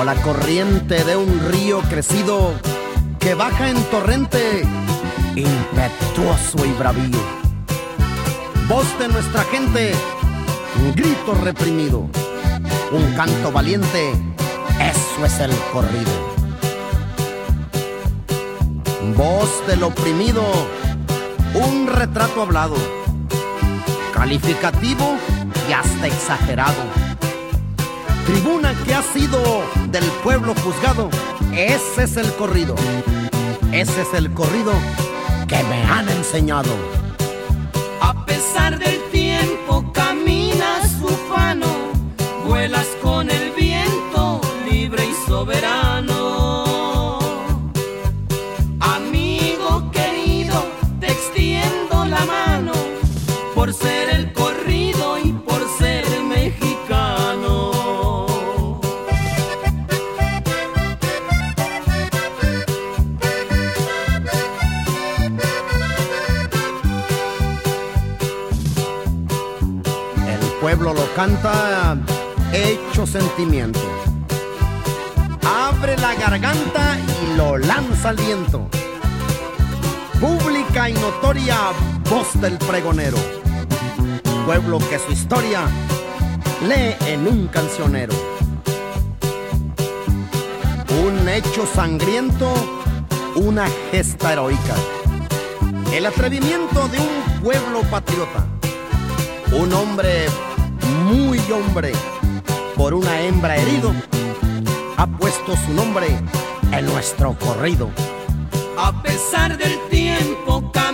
o la corriente de un río crecido que baja en torrente, impetuoso y bravío. Voz de nuestra gente, un grito reprimido, un canto valiente, eso es el corrido. Voz del oprimido, un retrato hablado, calificativo y hasta exagerado. Tribuna que ha sido del pueblo juzgado, ese es el corrido. Ese es el corrido que me han enseñado. A pesar del tiempo caminas ufano, vuelas con el viento libre y soberano. Amigo querido, te extiendo la mano por ser el corrido y por ser mexicano. El pueblo lo canta hecho sentimiento. Abre la garganta y lo lanza al viento. Pública y notoria voz del pregonero. Pueblo que su historia lee en un cancionero. Un hecho sangriento, una gesta heroica. El atrevimiento de un pueblo patriota. Un hombre muy hombre, por una hembra herido, ha puesto su nombre en nuestro corrido. A pesar del tiempo